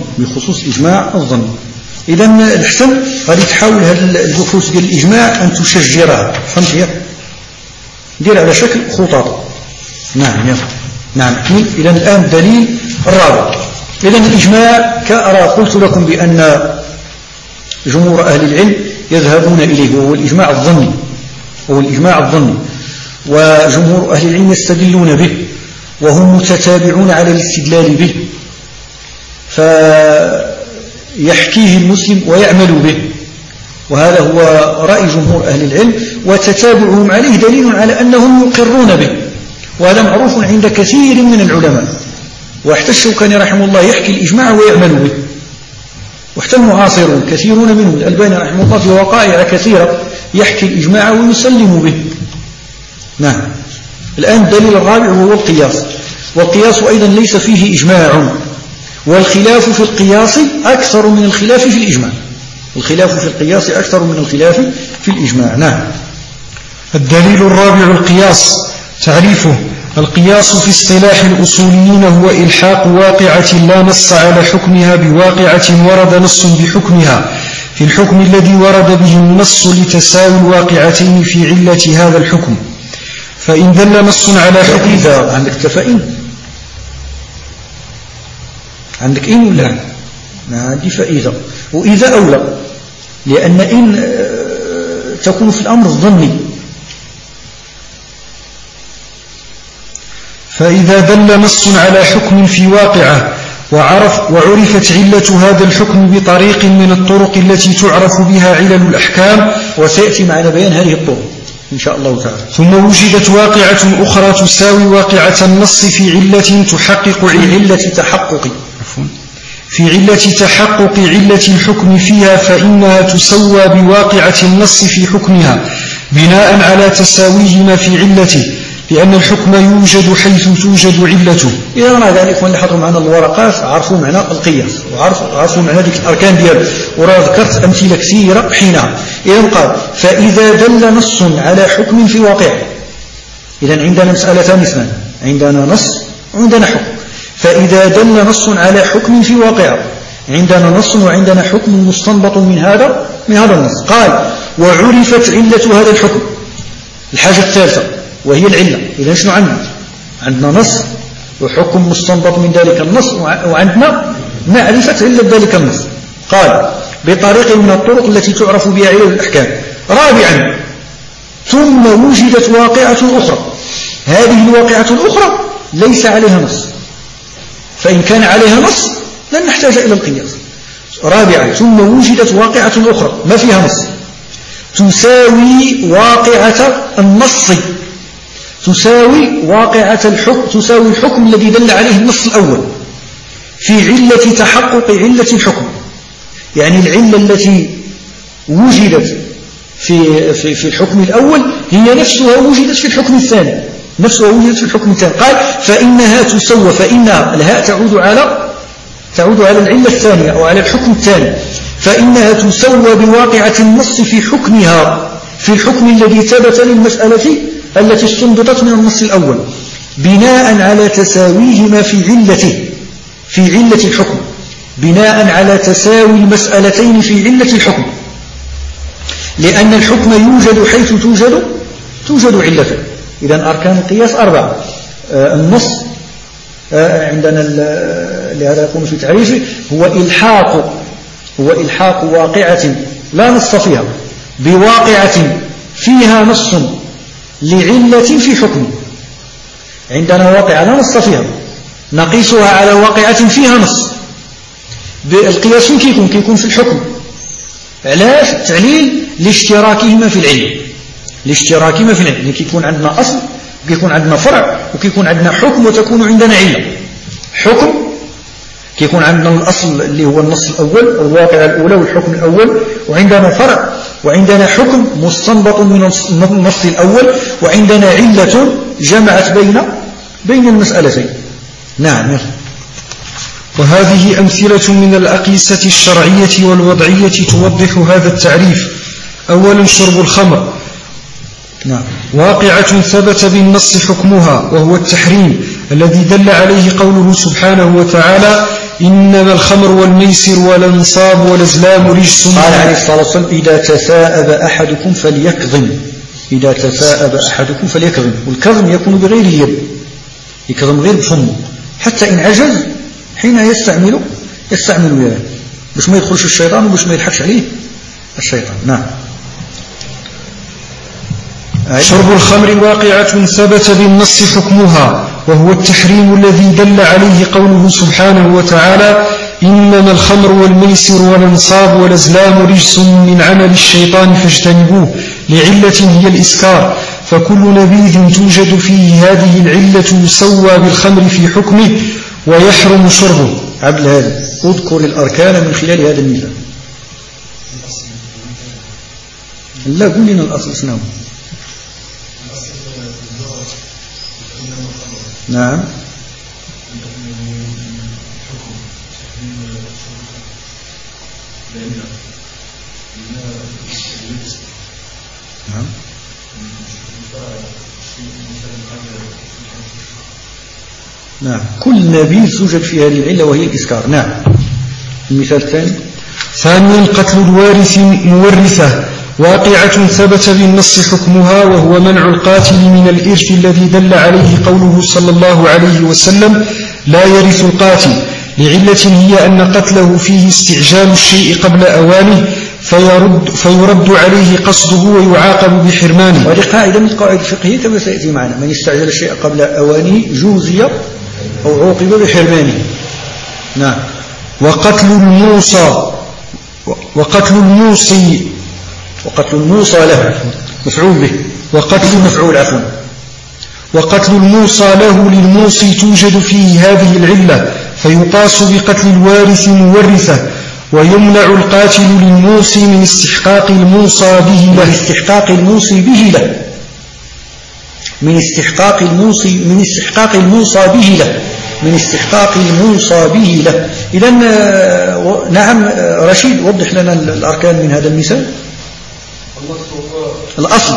الظني. إذا الحسن غادي تحاول هذه البحوث ديال الإجماع أن تشجرها، فهمت؟ دير على شكل خطط. نعم. إذا الآن الدليل الرابع. إذا الإجماع كأرى قلت لكم بأن جمهور أهل العلم يذهبون إليه، وهو الإجماع الظني، وجمهور أهل العلم يستدلون به، وهم متتابعون على الاستدلال به، فيحكيه المسلم ويعمل به، وهذا هو رأي جمهور أهل العلم، وتتابعهم عليه دليل على أنهم يقرون به، وهذا معروف عند كثير من العلماء. وحتى الشوكاني رحمه الله يحكي الإجماع ويعمل به، وحتى المعاصرون كثيرون منهم، الألباني رحمه الله في وقائع كثيرة يحكي الإجماع ويسلم به. نعم. الآن الدليل الرابع هو القياس، والقياس أيضا ليس فيه إجماع، والخلاف في القياس أكثر من الخلاف في الإجماع. الخلاف في القياس أكثر من الخلاف في الإجماع. نعم. الدليل الرابع القياس. تعريفه: القياس في اصطلاح الأصوليين هو إلحاق واقعة لا نص على حكمها بواقعة ورد نص بحكمها في الحكم الذي ورد به النص لتساوي الواقعتين في علة هذا الحكم. فإن دل نص على حكم، إذا عندك فإن، عندك إن ولا ما عندي فإذا، وإذا أولى، لأن إن تكون في الأمر الظني. فإذا دل نص على حكم في واقعة وعرفت علة هذا الحكم بطريق من الطرق التي تعرف بها علل الأحكام، وسيأتي معنا بيان هذه الطرق إن شاء الله تعالى، ثم وجدت واقعة أخرى تساوي واقعة النص في علة تحقق علة الحكم فيها، فإنها تسوى بواقعة النص في حكمها بناء على تساويهما في علته، لأن الحكم يوجد حيث توجد علته. إذا مع ذلك من لاحظوا معنا الورقات عرفوا معنى القياس، وعرفوا معنى ذلك الأركان دياله، وراه ذكرت أمثلة كثيرة حينها. إذا قال: فإذا دل نص على حكم في واقع. إذا عندنا مسألتان اسمان، عندنا نص وعندنا حكم. فإذا دل نص على حكم في واقع، عندنا نص وعندنا حكم مستنبط من هذا النص. قال: وعرفت علة هذا الحكم. الحاجة الثالثة وهي العلة. إذا شنو عندنا نص وحكم مستنبط من ذلك النص، وعندنا معرفة علة ذلك النص. قال: بطريق من الطرق التي تعرف بها علل الأحكام. رابعا ثم وجدت واقعة أخرى، هذه الواقعة الأخرى ليس عليها نص، فإن كان عليها نص لن نحتاج إلى القياس. رابعا ثم وجدت واقعة أخرى ما فيها نص تساوي واقعة النص، تساوي واقعة الحكم، تساوي الحكم الذي دل عليه النص الأول في علة تحقق علة الحكم. يعني العلة التي وجدت في الحكم الأول هي نفسها وجدت في الحكم الثاني، نفسها وجدت في الحكم الثاني. قال فإنها تسوى، فإنها الهاء تعود على العلة الثانية أو على الحكم الثاني، فإنها تسوى بواقعة النص في حكمها، في الحكم الذي ثبت للمسألة التي استنبطت من النص الأول، بناء على تساويهما في علة الحكم، بناء على تساوي المسألتين في علة الحكم، لأن الحكم يوجد حيث توجد علته. إذن أركان القياس 4. النص عندنا لهذا يكون في تعريفه هو إلحاق واقعة لا نص فيها بواقعة فيها نص لعلة في حكم. عندنا واقعة لا نص فيها نقيسها على واقعة فيها نص. القياس كيكون في الحكم. علاش؟ تعليل لاشتراكهما في العلم، لاشتراكهما في العلم. كيكون عندنا أصل وكيكون عندنا فرع وكيكون عندنا حكم وتكون عندنا علة. حكم كيكون عندنا الأصل اللي هو النص الأول، الواقعة الأولى والحكم الأول، وعندنا فرع وعندنا حكم مستنبط من النص الأول، وعندنا علة جمعت بين المسألتين. نعم. وهذه أمثلة من الأقيسة الشرعية والوضعية توضح هذا التعريف. أولا شرب الخمر، نعم، واقعة ثبت بالنص حكمها وهو التحريم الذي دل عليه قوله سبحانه وتعالى إنما الخمر والميسر والأنصاب والأزلام رجس. قال عليه الصلاة والسلام إذا تثاءب أحدكم فليكظم، إذا تثاءب أحدكم فليكظم. والكظم يكون بغير اليد، يكظم غير بفمه، حتى إن عجز حين يستعمل يده باش ما يدخلش الشيطان وباش ما يضحكش عليه الشيطان. نعم. شرب الخمر واقعة ثبت بالنص حكمها وهو التحريم الذي دل عليه قوله سبحانه وتعالى إنما الخمر والميسر والأنصاب والأزلام رجس من عمل الشيطان فاجتنبوه لعلة هي الإسكار، فكل نبيذ توجد فيه هذه العلة يسوى بالخمر في حكمه ويحرم شربه. عبد الهادي اذكر الأركان من خلال هذا المثال. لا قول لنا الأصل شنو. نعم. نعم. كل نبيذ توجد في هذه العلة وهي الإسكار. نعم. المثال الثاني. ثانيا قتل الوارث مورثه، واقعة ثبت بالنص حكمها وهو منع القاتل من الإرث الذي دل عليه قوله صلى الله عليه وسلم لا يرث القاتل، لعلة هي أن قتله فيه استعجال الشيء قبل أوانه فيرد عليه قصده ويعاقب بحرمانه. وهذه قاعدة من القواعد الفقهية كما سيأتي معنا، من استعجل الشيء قبل أوانه جوزي أو عوقب بحرمانه. نعم. وقتل الموصى له مفعول به، وقتل الموصى له للموصي توجد فيه هذه العلة فيقاس بقتل الوارث مورثه، ويمنع القاتل للموصي من استحقاق الموصى به له، من استحقاق الموصى به له. إذن نعم رشيد وضح لنا الأركان من هذا المثال. الأصل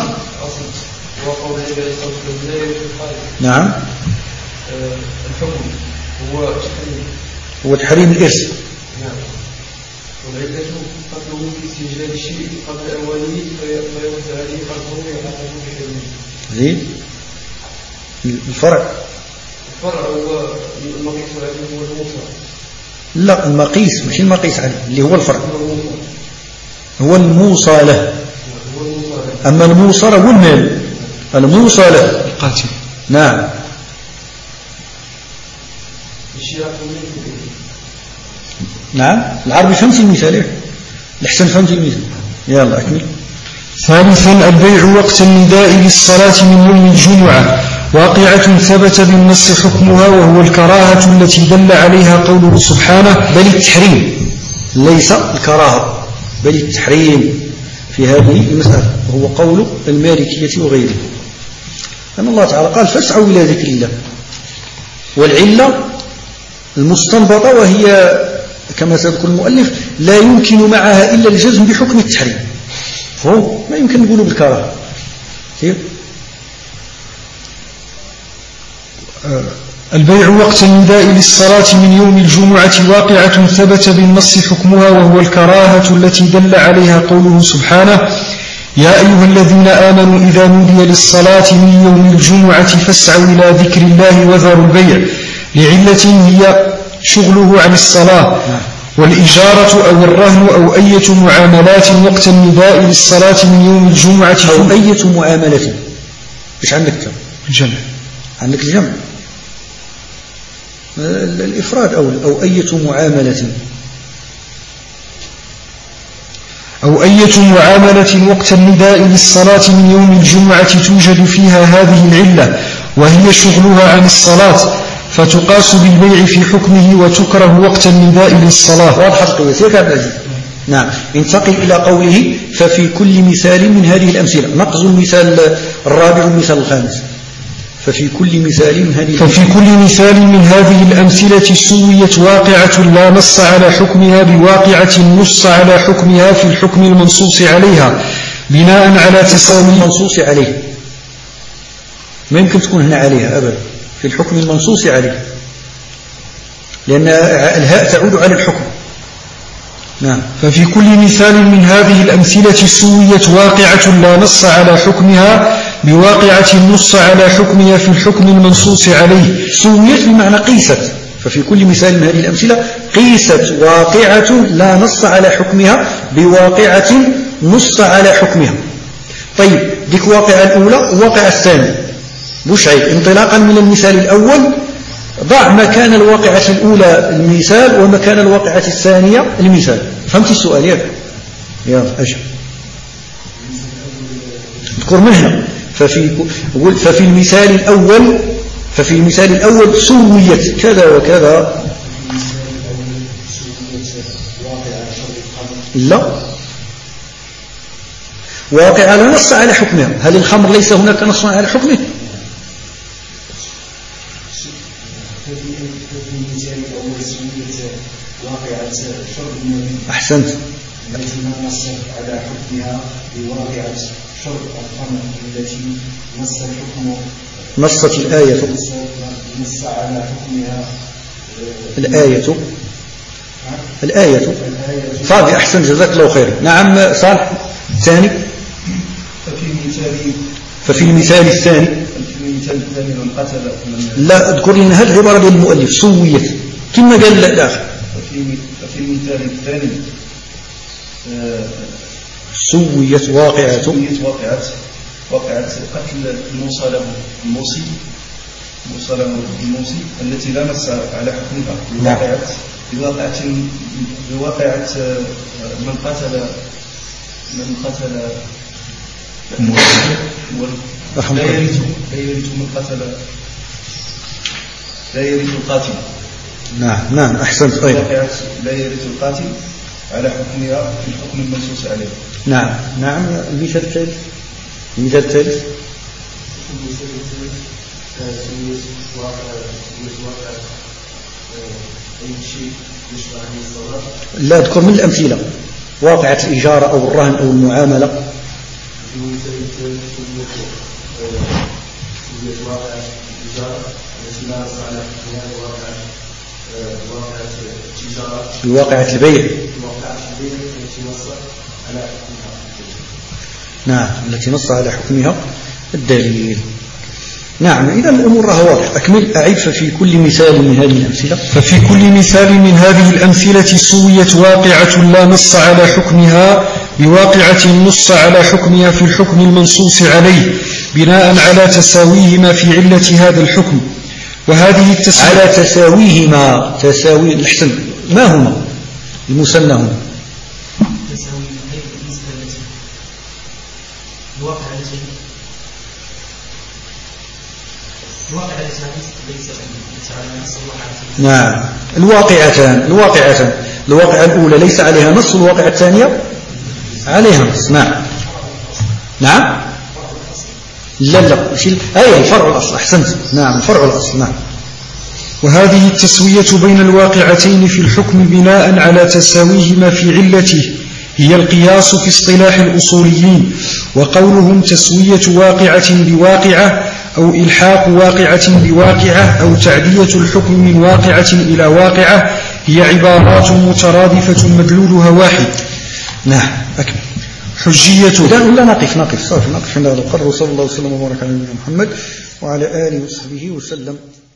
نعم. الحكم هو تحريم الإرث. نعم. والعلة قتله في استعجال الشيء قبل أوانه فيرد عليه قتله ويعاقب بحرمانه. زين. الفرع هو المقيس عليه هو الموصى. لا المقيس مش المقيس عليه اللي هو الفرع، هو الموصى له. أما الموصلة والمال الموصلة القاتل. نعم. نعم العربي فهمت المثال الأحسن فهمت المثال يلا أكمل. ثالثا البيع وقت النداء للصلاة من يوم الجمعة واقعة ثبت بالنص حكمها وهو الكراهة التي دل عليها قوله سبحانه بل التحريم ليس الكراهة بل التحريم في هذه المسألة وهو قول المالكية وغيره أن الله تعالى قال فاسعوا إلى ذكر الله والعلة المستنبطة وهي كما سيذكر المؤلف لا يمكن معها إلا الجزم بحكم التحريم فهو ما يمكن نقوله بالكراهة. البيع وقت النداء للصلاة من يوم الجمعة واقعة ثبت بالنص حكمها وهو الكراهة التي دل عليها قوله سبحانه يا أيها الذين آمنوا إذا نودي للصلاة من يوم الجمعة فاسعوا إلى ذكر الله وذروا البيع لعلة هي شغله عن الصلاة والإجارة أو الرهن أو أية معاملات وقت النداء للصلاة من يوم الجمعة أو أية معاملة. إيش عندك الجمع؟ عندك الجمع الإفراد أو أية معاملة أو أية معاملة وقت النداء للصلاة من يوم الجمعة توجد فيها هذه العلة وهي شغلها عن الصلاة فتقاس بالبيع في حكمه وتكره وقت النداء للصلاة. واضح قياسيك عبد العزيز. نعم. انتقل إلى قوله ففي كل مثال من هذه الأمثلة نقص المثال الرابع والمثال الخامس ففي كل مثال من هذه الأمثلة سويت واقعة لا نص على حكمها بواقعة نص على حكمها في الحكم المنصوص عليها بناء على تساوي المنصوص عليه ما يمكن تكون هنا عليها أبدا في الحكم المنصوص عليه لأن الهاء تعود على الحكم. نعم. ففي كل مثال من هذه الأمثلة سويت واقعة لا نص على حكمها بواقعة نص على حكمها في الحكم المنصوص عليه. سويت بمعنى قيست ففي كل مثال من هذه الأمثلة قيست واقعة لا نص على حكمها بواقعة نص على حكمها. طيب ديك واقعة الأولى وواقعة الثانية مش عيب انطلاقا من المثال الأول ضع مكان الواقعة الأولى المثال ومكان الواقعة الثانية المثال. فهمت السؤال يا أجل اذكر من هنا ففي المثال الأول سويت كذا وكذا لا واقعة لا نص على حكمها. هل الخمر ليس هناك نص على حكمه؟ أحسنت. التي نص على حكمها بواقعة شرب الخمر التي نص الحكم نصت الآية نص على حكمها الآية صادق. أحسن جزاك الله خير. نعم صالح. الثاني ففي المثال الثاني من قتل لا اذكر لنا هل عبارة بالمؤلف سويت كما قال الآخر ففي المثال الثاني سويت واقعة قتل الموصى له الموصي التي لا نص على حكمها بواقعة من قتل لا يرث القاتل. نعم أحسنت. أيضا لا يرث القاتل على حكمها في الحكم المنصوص عليه. نعم المثال الثالث لا اذكر من الأمثلة واقعة الإجارة أو الرهن أو المعاملة. بواقعة البيع نعم التي نص على حكمها الدليل. نعم إذا الأمور راها واضحة. أكمل أعيد. ففي كل مثال من هذه الأمثلة سويت واقعة لا نص على حكمها بواقعة نص على حكمها في الحكم المنصوص عليه بناء على تساويهما في علة هذا الحكم. وهذه التسوية على تساويهما، تساوي الحسن ما هما المثنى هنا؟ تساوي بالنسبة الواقع التي ليس على نص الواقع. نعم، الواقعة الأولى ليس عليها نص، والواقعة الثانية عليها نص. نعم لا الفرع الأصل. أحسنت، نعم الفرع الأصل. نعم. وهذه التسوية بين الواقعتين في الحكم بناء على تساويهما في علته هي القياس في اصطلاح الأصوليين. وقولهم تسوية واقعة بواقعة أو إلحاق واقعة بواقعة أو تعدية الحكم من واقعة إلى واقعة هي عبارات مترادفة مدلولها واحد. نعم. أكمل. حجية. لا نقف عند هذا القدر. وصلى الله وسلم وبارك على نبينا محمد وعلى آله وصحبه وسلم.